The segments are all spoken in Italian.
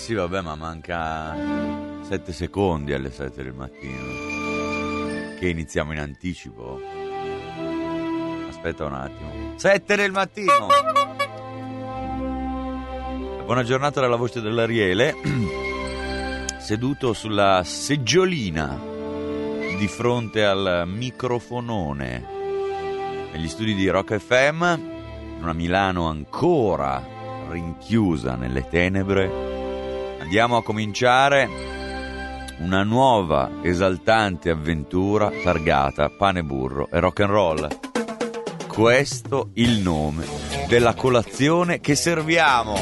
Sì, vabbè, ma manca 7 secondi alle 7 del mattino. Che iniziamo in anticipo. Aspetta un attimo. 7 del mattino. Buona giornata dalla voce dell'Ariele. Seduto sulla seggiolina di fronte al microfonone negli studi di Rock FM, in una Milano ancora rinchiusa nelle tenebre, andiamo a cominciare una nuova esaltante avventura targata pane, burro e rock and roll. Questo il nome della colazione che serviamo.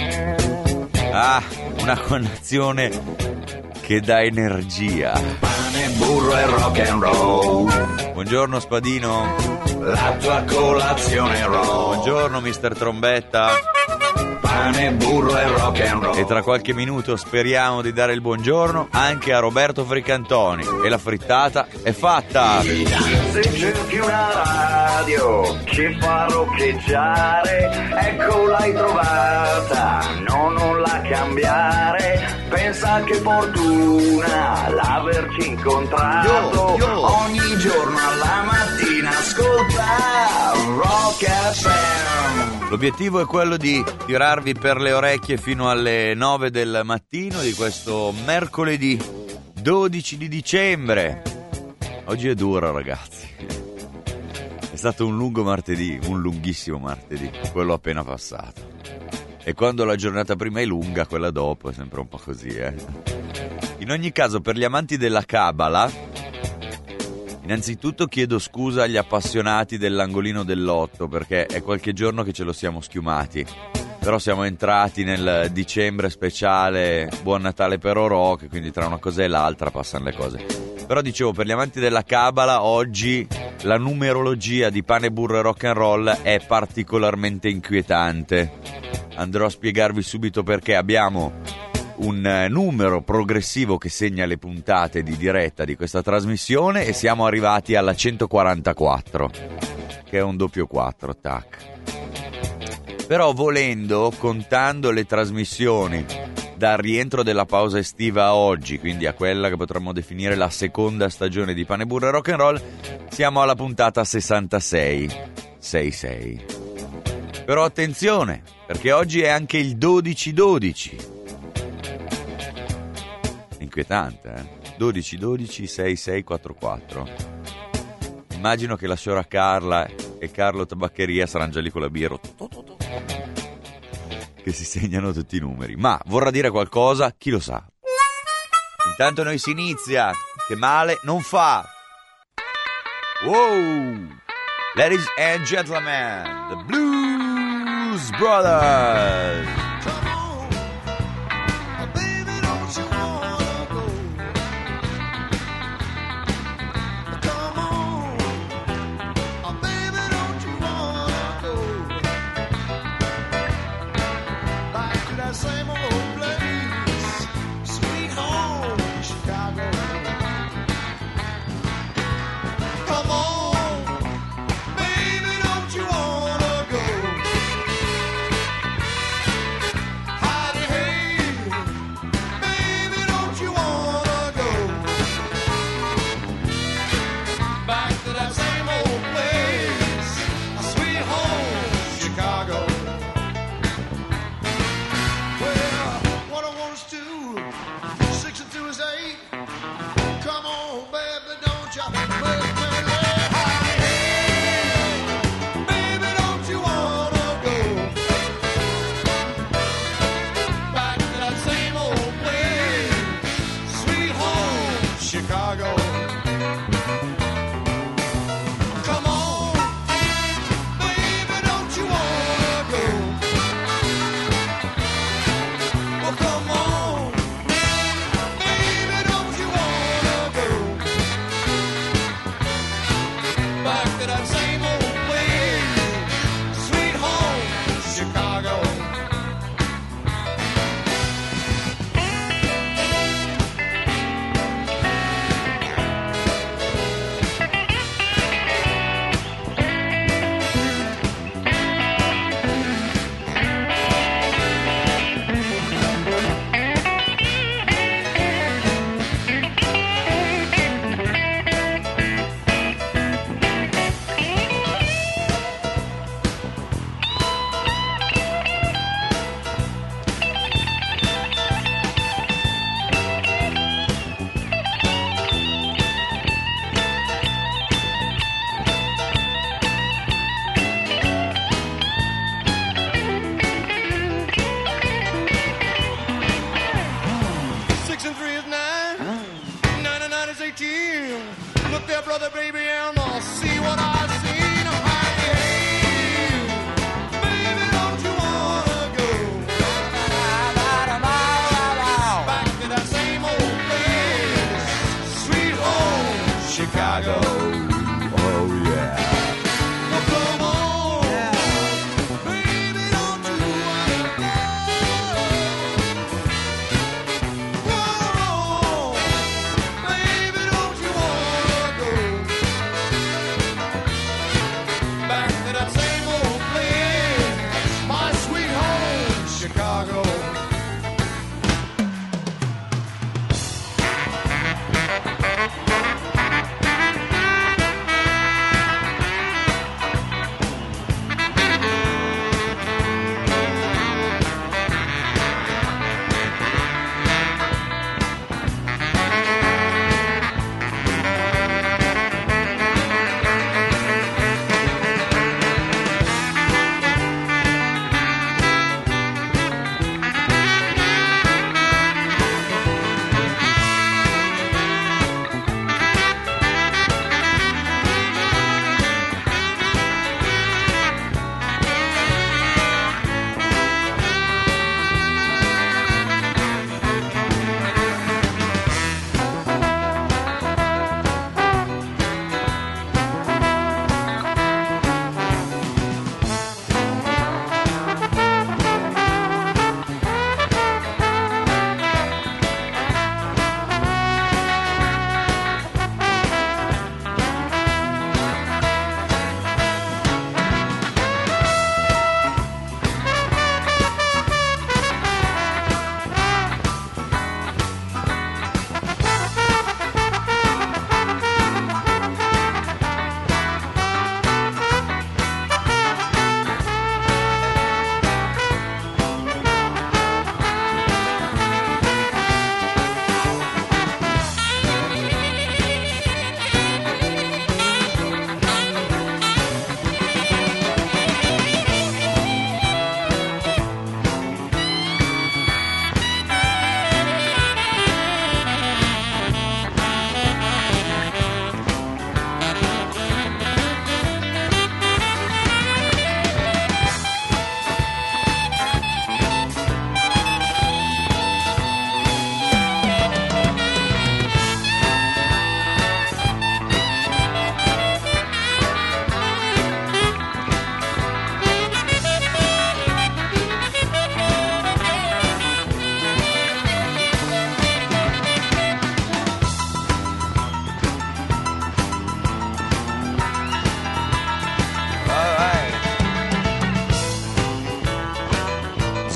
Una colazione che dà energia. Pane, burro e rock and roll. Buongiorno Spadino. La tua colazione roll. Buongiorno Mister Trombetta. Pane, burro e rock and roll. E tra qualche minuto speriamo di dare il buongiorno anche a Roberto Fricantoni. E la frittata è fatta. Se cerchi una radio che fa roccheggiare, ecco l'hai trovata, no, non la cambiare. Pensa che fortuna l'averci incontrato. Ogni giorno alla mattina ascolta Rock FM. L'obiettivo è quello di tirarvi per le orecchie fino alle 9 del mattino di questo mercoledì 12 di dicembre. Oggi è dura, ragazzi. È stato un lungo martedì, un lunghissimo martedì, quello appena passato. E quando la giornata prima è lunga, quella dopo è sempre un po' così, In ogni caso, per gli amanti della Kabbalah, innanzitutto chiedo scusa agli appassionati dell'angolino dell'otto, perché è qualche giorno che ce lo siamo schiumati. Però siamo entrati nel dicembre speciale Buon Natale per Rock, quindi tra una cosa e l'altra passano le cose. Però dicevo, per gli amanti della Kabbalah, oggi la numerologia di pane, burro e rock and roll è particolarmente inquietante. Andrò a spiegarvi subito perché. Abbiamo un numero progressivo che segna le puntate di diretta di questa trasmissione e siamo arrivati alla 144, che è un doppio 4, tac. Però volendo, contando le trasmissioni dal rientro della pausa estiva a oggi, quindi a quella che potremmo definire la seconda stagione di Pane, Burro e Rock and Roll, siamo alla puntata 66. Però attenzione, perché oggi è anche il 12-12. Inquietante, 12-12-6644. Immagino che la signora Carla e Carlo Tabaccheria saranno già lì con la birra che si segnano tutti i numeri. Ma vorrà dire qualcosa? Chi lo sa? Intanto noi si inizia, che male non fa. Wow! Ladies and gentlemen, the Blues Brothers.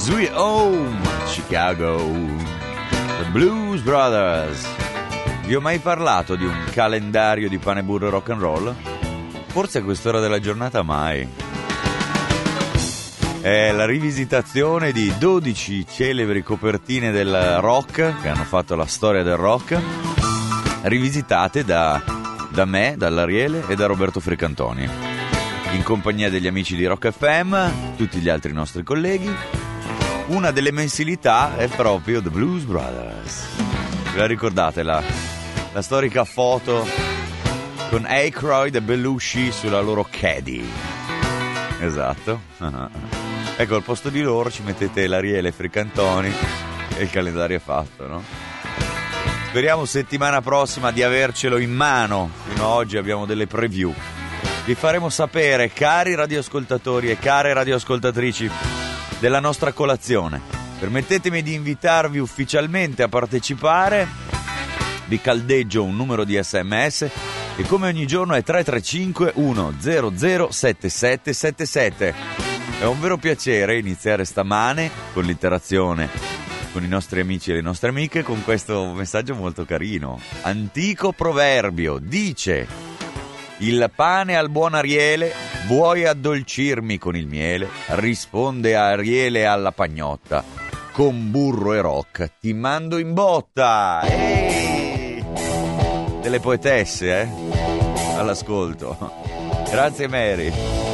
Sweet Home, Chicago, The Blues Brothers. Vi ho mai parlato di un calendario di pane, burro e rock and roll? Forse a quest'ora della giornata mai. È la rivisitazione di 12 celebri copertine del rock che hanno fatto la storia del rock, rivisitate da me, dall'Ariele e da Roberto Fricantoni, in compagnia degli amici di Rock FM, tutti gli altri nostri colleghi. Una delle mensilità è proprio The Blues Brothers. Ve la ricordate la storica foto con Aykroyd e Belushi sulla loro Caddy? Esatto. Ecco, al posto di loro ci mettete l'Ariele Fricantoni e il calendario è fatto, no? Speriamo settimana prossima di avercelo in mano. Fino ad oggi abbiamo delle preview. Vi faremo sapere, cari radioascoltatori e care radioascoltatrici, della nostra colazione. Permettetemi di invitarvi ufficialmente a partecipare. Vi caldeggio un numero di SMS e come ogni giorno è 335 100 7777. È un vero piacere iniziare stamane con l'interazione con i nostri amici e le nostre amiche con questo messaggio molto carino. Antico proverbio dice: il pane al buon Ariele, vuoi addolcirmi con il miele? Risponde Ariele alla pagnotta: con burro e rock ti mando in botta. Ehi! Delle poetesse, all'ascolto. Grazie Mary.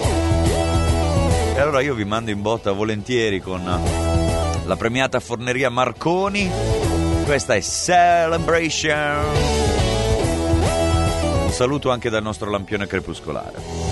E allora io vi mando in botta volentieri con la premiata forneria Marconi. Questa è Celebration. Un saluto anche dal nostro lampione crepuscolare.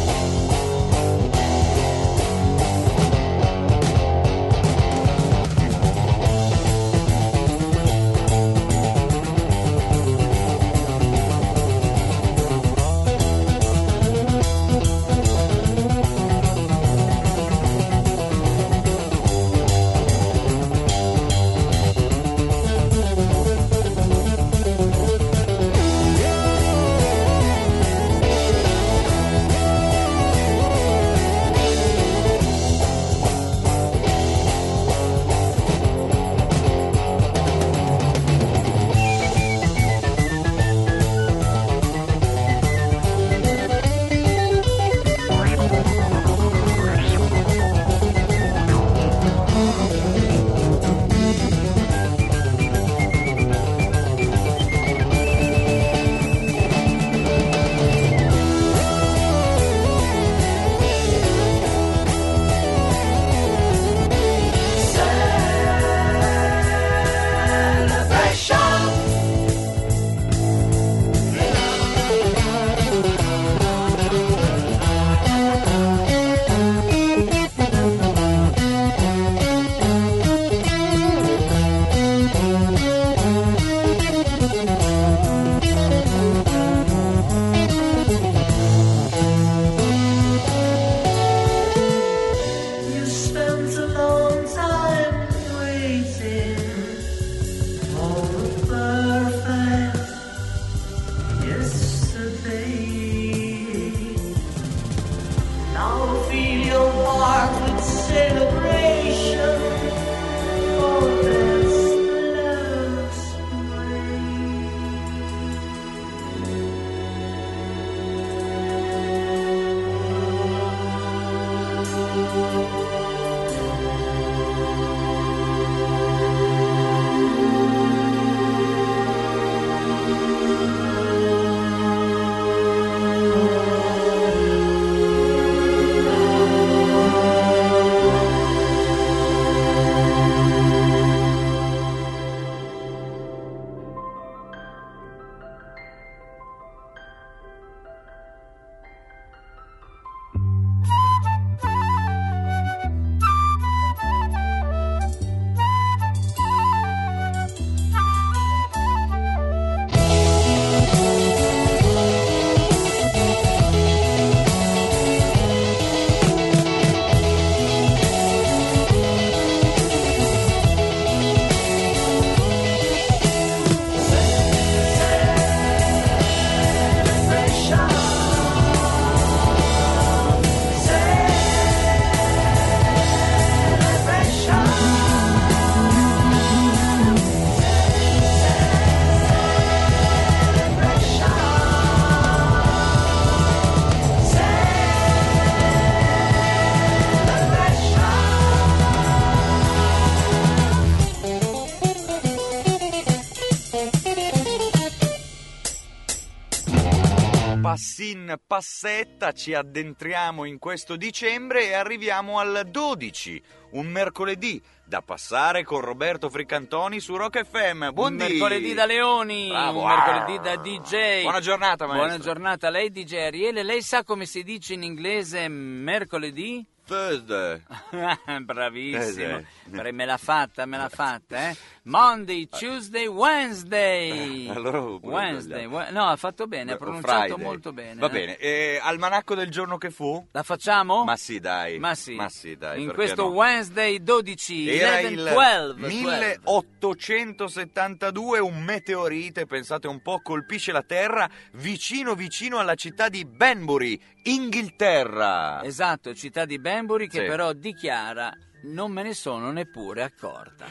sin passetta, ci addentriamo in questo dicembre e arriviamo al 12, un mercoledì da passare con Roberto Fricantoni su Rock FM. Un mercoledì da Leoni, Bravo. un mercoledì da DJ. Buona giornata, maestro. Buona giornata a lei, DJ Ariele. Lei sa come si dice in inglese mercoledì? Thursday. Bravissimo. Me l'ha fatta, eh? Monday, Tuesday, Wednesday. Allora Wednesday. No, ha fatto bene, ha pronunciato Friday. molto bene. Va bene. Almanacco del giorno che fu? La facciamo? Ma sì, dai. Ma sì, dai. in perché questo no? Wednesday 12, Era 11, il 12. 1872, un meteorite, pensate un po', colpisce la Terra vicino alla città di Banbury, Inghilterra. Esatto, città di Banbury che Sì. però dichiara: non me ne sono neppure accorta.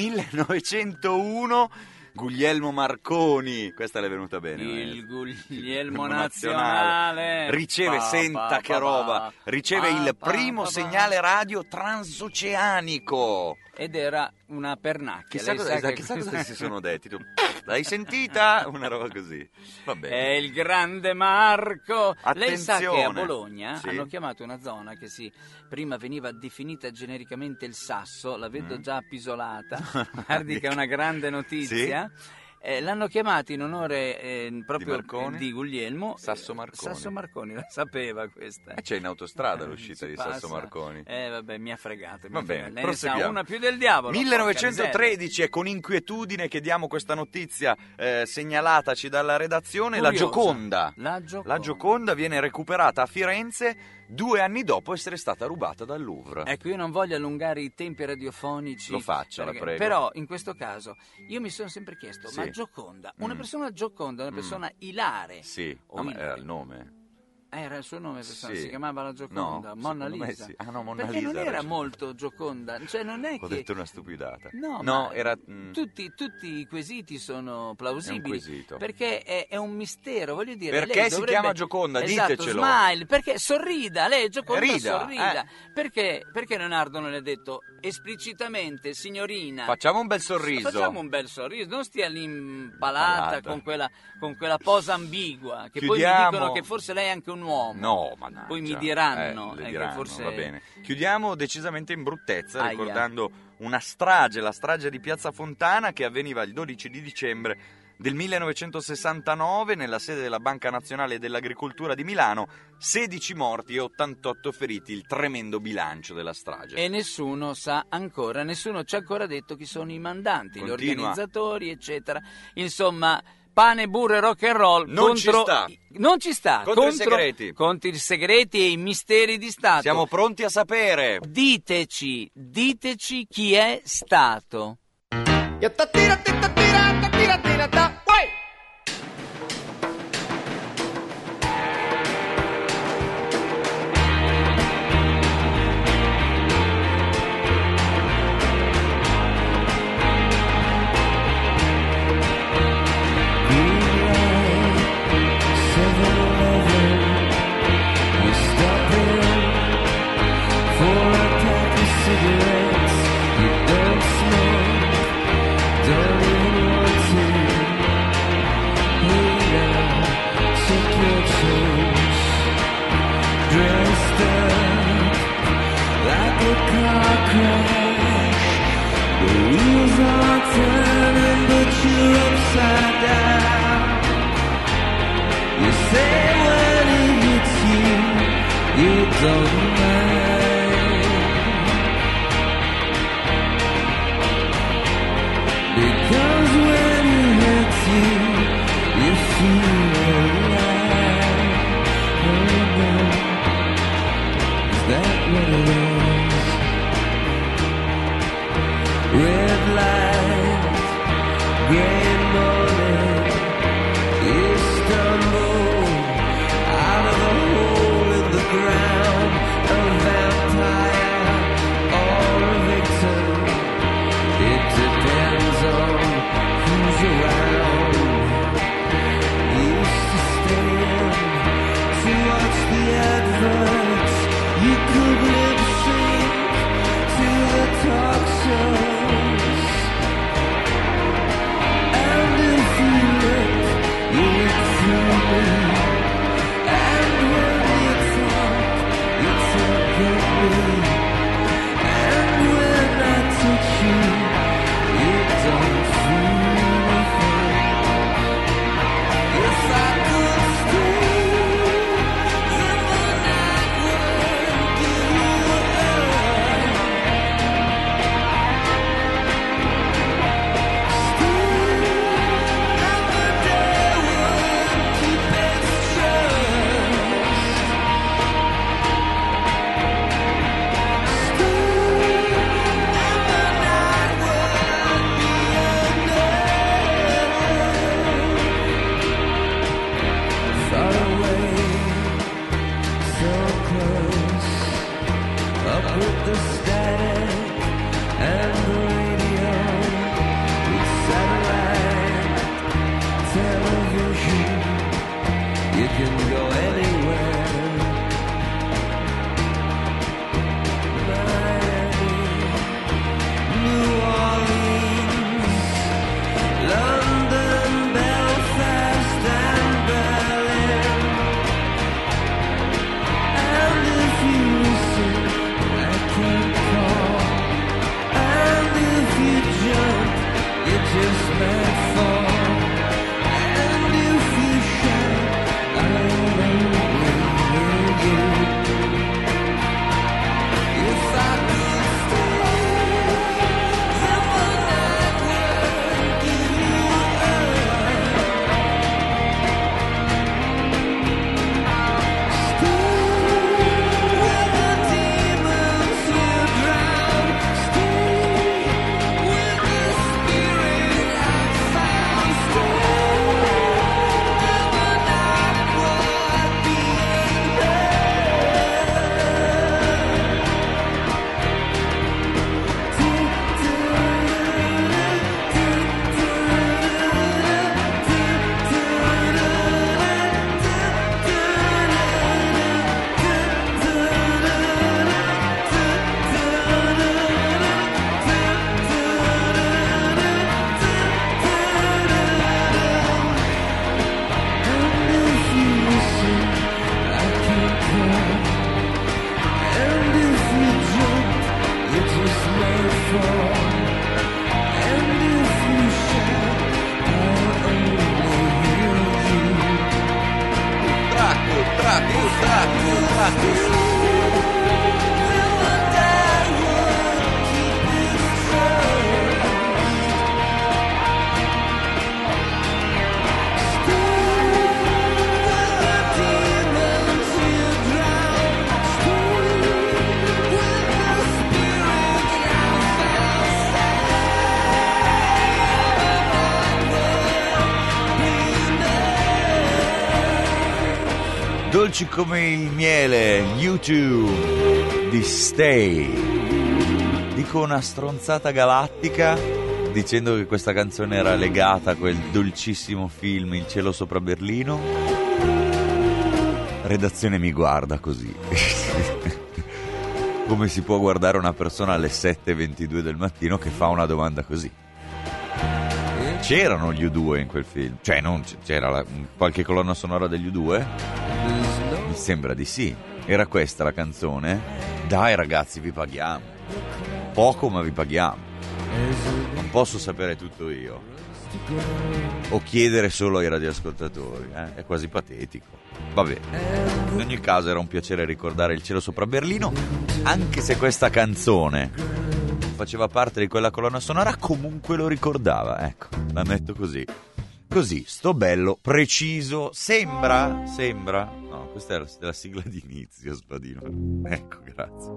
1901, Guglielmo Marconi, questa le è venuta bene. Il maestro. Guglielmo Nazionale Riceve, senta che roba, riceve il primo segnale radio transoceanico. ed era una pernacchia. Chissà Lei sa cosa si sono detti. Tu, l'hai sentita? Una roba così. Va bene. È il grande Marco. Lei sa che a Attenzione. Bologna Sì. hanno chiamato una zona che prima veniva definita genericamente il Sasso, la vedo già appisolata, guardi che è una grande notizia. L'hanno chiamato in onore proprio Marconi? di Guglielmo. Sasso Marconi. Sasso Marconi, la sapeva questa. C'è in autostrada l'uscita Si di passa. Sasso Marconi. Vabbè, mi ha fregato. Va bene, lei ne sa proseguiamo. una più del diavolo. 1913 è con inquietudine che diamo questa notizia segnalataci dalla redazione. Curiosa. La Gioconda viene recuperata a Firenze 2 anni dopo essere stata rubata dal Louvre. Ecco, io non voglio allungare i tempi radiofonici. Lo faccia, la prego. Però in questo caso io mi sono sempre chiesto, Sì. ma Gioconda, una persona Gioconda, una persona ilare. Sì, o ma ilare. era il nome. Era il suo nome, persona, Sì. si chiamava la Gioconda, No, Monna secondo me Lisa. sì. Ah, no, Monna Perché Lisa non era era Gioconda. molto Gioconda, cioè non è Ho che... detto una stupidata. No, No, ma era... tutti i quesiti sono plausibili. È un quesito. Perché è un mistero, voglio dire. Perché lei si dovrebbe... chiama Gioconda? Esatto, Ditecelo. Smile, perché sorrida, lei Gioconda Rida, sorrida. Perché Leonardo non le ha detto esplicitamente, signorina? Facciamo un bel sorriso. Facciamo un bel sorriso, non stia lì impalata con quella posa ambigua, che poi mi Chiudiamo. dicono che forse lei è anche un uomo. No, mannaggia. Poi mi diranno, le che diranno, forse... va bene. Chiudiamo decisamente in bruttezza, Aia. ricordando una strage, la strage di Piazza Fontana, che avveniva il 12 di dicembre del 1969 nella sede della Banca Nazionale dell'Agricoltura di Milano. 16 morti e 88 feriti, il tremendo bilancio della strage. E nessuno sa ancora, nessuno ci ha ancora detto chi sono i mandanti, Continua. gli organizzatori, eccetera. Insomma, pane, burro e rock and roll Non ci contro... sta. Non ci sta. Contro i segreti. Contro i segreti e i misteri di Stato. Siamo pronti a sapere. Diteci chi è stato. Dolci come il miele, U2 di Stay. Dico una stronzata galattica dicendo che questa canzone era legata a quel dolcissimo film Il cielo sopra Berlino. Redazione mi guarda così. Come si può guardare una persona alle 7:22 del mattino che fa una domanda così? C'erano gli U2 in quel film? Cioè, non c'era qualche colonna sonora degli U2? Mi sembra di sì. Era questa la canzone? Dai ragazzi, vi paghiamo. Poco, ma vi paghiamo. Non posso sapere tutto io. O chiedere solo ai radioascoltatori. È quasi patetico. Vabbè. In ogni caso era un piacere ricordare Il cielo sopra Berlino, anche se questa canzone faceva parte di quella colonna sonora, comunque lo ricordava, ecco, la metto così. Così, sto bello, preciso, sembra? No, questa è la sigla di inizio, Spadino. Ecco, grazie.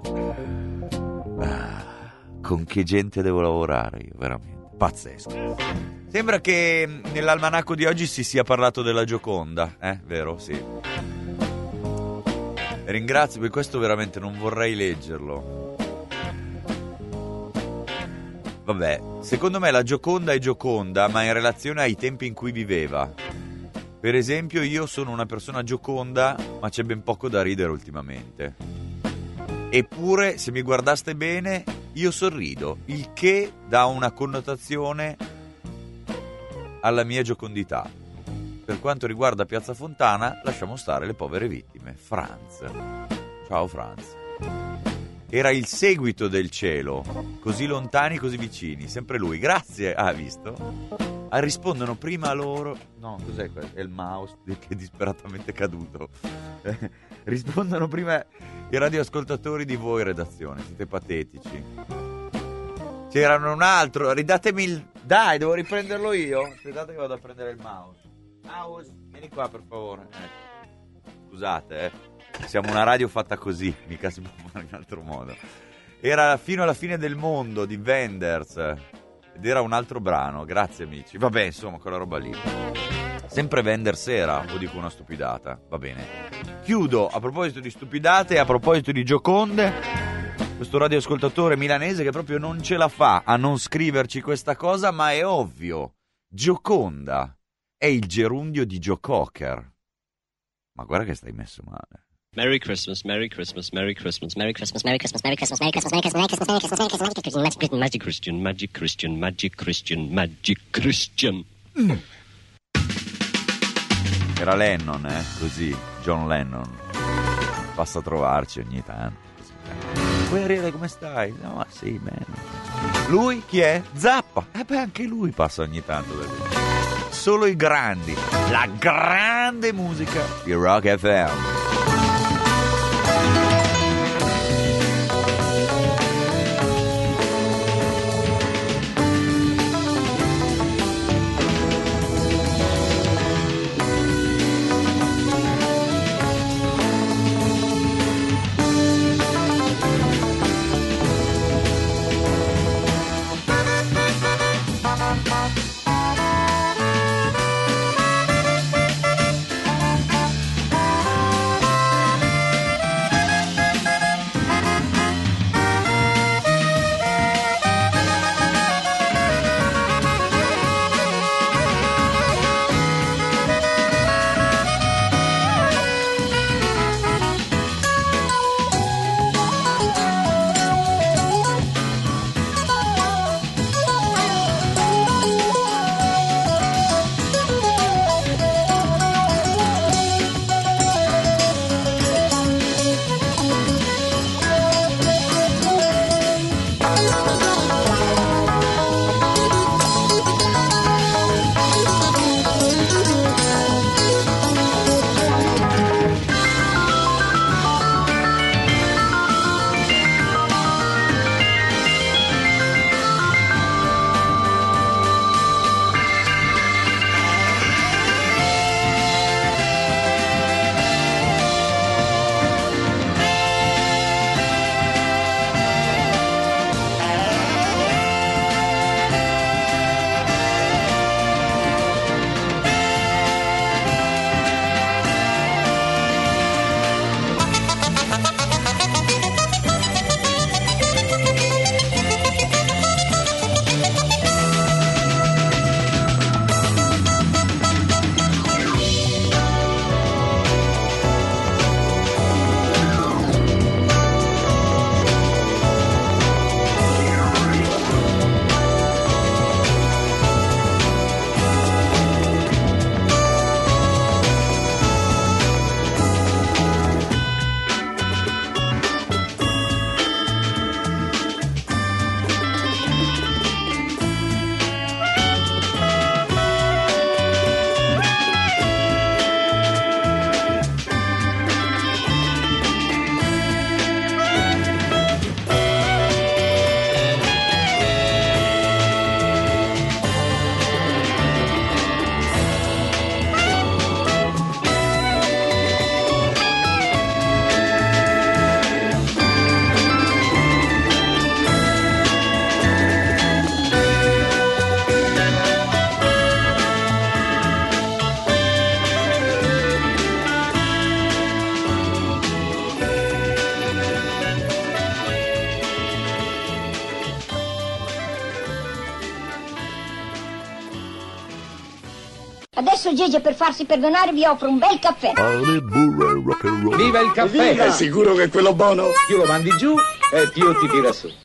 Con che gente devo lavorare io, veramente, pazzesco. Sembra che nell'almanacco di oggi si sia parlato della Gioconda, vero? Sì. Ringrazio, per questo veramente non vorrei leggerlo. Vabbè, secondo me la Gioconda è Gioconda, ma in relazione ai tempi in cui viveva. Per esempio, io sono una persona gioconda, ma c'è ben poco da ridere ultimamente. Eppure, se mi guardaste bene, io sorrido, il che dà una connotazione alla mia giocondità. Per quanto riguarda Piazza Fontana, lasciamo stare le povere vittime. Franz. Ciao Franz. Era il seguito del cielo, così lontani, così vicini, sempre lui. Grazie, visto? Rispondono prima loro. No, cos'è questo? È il mouse che è disperatamente caduto. Rispondono prima i radioascoltatori di voi, redazione. Siete patetici. C'erano un altro. Ridatemi il. Dai, devo riprenderlo io. Aspettate che vado a prendere il mouse. Mouse, vieni qua per favore. Scusate, siamo una radio fatta così, mica si può fare in altro modo. Era Fino alla fine del mondo di Wenders ed era un altro brano, grazie amici. Vabbè, insomma, quella roba lì. Sempre Wenders era, o dico una stupidata? Va bene. Chiudo, a proposito di stupidate, a proposito di Gioconde, questo radioascoltatore milanese che proprio non ce la fa a non scriverci questa cosa, ma è ovvio. Gioconda è il gerundio di Joe Cocker. Ma guarda che stai messo male. Merry Christmas, Merry Christmas, Merry Christmas, Merry Christmas, Merry Christmas, Merry Christmas, Merry Christmas, Merry Christmas, Merry Christmas, Merry Christmas, Merry Christmas, Magic Christian, Magic Christian, Magic Christian, Magic Christian. Era Lennon, così, John Lennon. Passa a trovarci ogni tanto. Puoi Ariele, come stai? No, sì, bene. Lui chi è? Zappa. Beh, anche lui passa ogni tanto da lì. Solo i grandi, la grande musica di Rock FM. Adesso Gigi, per farsi perdonare, vi offro un bel caffè. Viva il caffè! È sicuro che è quello buono? Più lo mandi giù e più ti tira su.